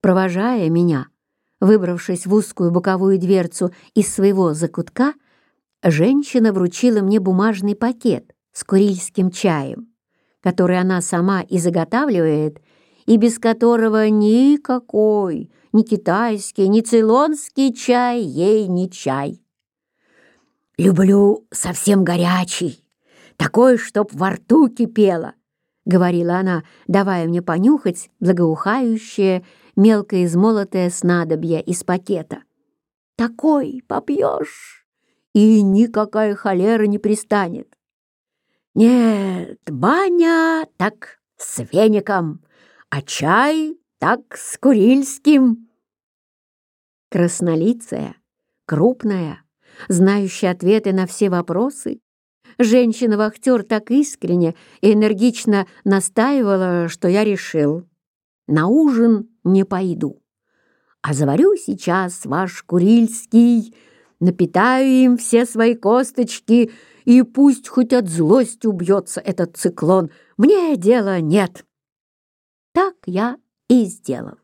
Провожая меня, выбравшись в узкую боковую дверцу из своего закутка, женщина вручила мне бумажный пакет с курильским чаем, который она сама и заготавливает, и без которого никакой, ни китайский, ни цейлонский чай ей не чай. «Люблю совсем горячий, такой, чтоб во рту кипело», — говорила она, давая мне понюхать благоухающее, мелко измолотое снадобье из пакета. «Такой попьешь, и никакая холера не пристанет. Нет, баня так с веником, а чай так с курильским». Краснолицая, крупная, знающая ответы на все вопросы, женщина-вахтер так искренне и энергично настаивала, что я решил: на ужин не пойду, а заварю сейчас ваш курильский, напитаю им все свои косточки, и пусть хоть от злости убьется этот циклон, мне дела нет. Так я и сделал.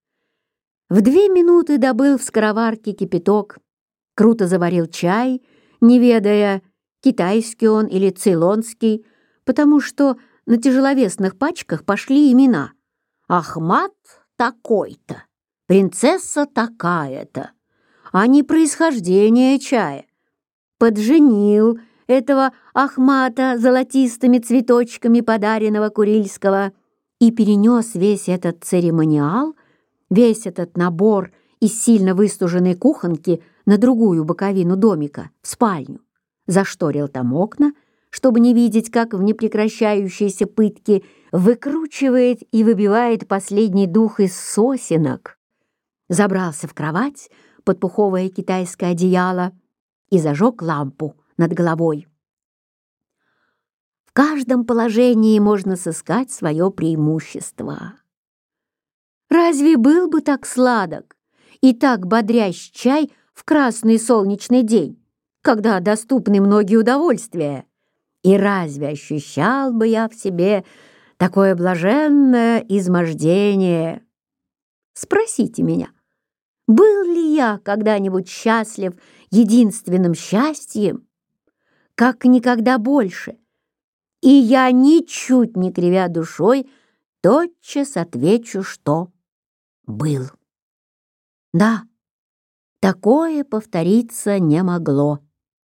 В 2 минуты добыл в скороварке кипяток, круто заварил чай, не ведая, китайский он или цейлонский, потому что на тяжеловесных пачках пошли имена: Ахмат такой-то, принцесса такая-то, а не происхождение чая. Подженил этого Ахмата золотистыми цветочками подаренного Курильского и перенес весь этот церемониал, весь этот набор из сильно выстуженной кухонки на другую боковину домика, в спальню. Зашторил там окна, чтобы не видеть, как в непрекращающейся пытке выкручивает и выбивает последний дух из сосенок. Забрался в кровать под пуховое китайское одеяло и зажег лампу над головой. В каждом положении можно сыскать свое преимущество. Разве был бы так сладок и так бодрящ чай в красный солнечный день, когда доступны многие удовольствия? И разве ощущал бы я в себе такое блаженное измождение? Спросите меня, был ли я когда-нибудь счастлив единственным счастьем, как никогда больше? И я, ничуть не кривя душой, тотчас отвечу, что был. Да, такое повториться не могло.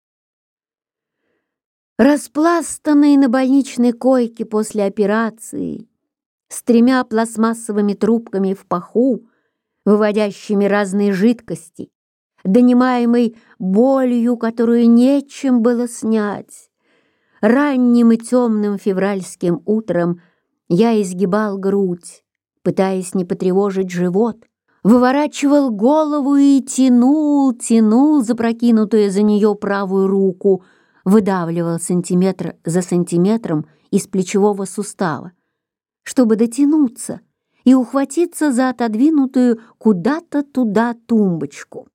Распластанный на больничной койке после операции, с 3 пластмассовыми трубками в паху, выводящими разные жидкости, донимаемый болью, которую нечем было снять, ранним и темным февральским утром я изгибал грудь, пытаясь не потревожить живот, выворачивал голову и тянул запрокинутую за нее правую руку, выдавливал сантиметр за сантиметром из плечевого сустава, чтобы дотянуться и ухватиться за отодвинутую куда-то туда тумбочку.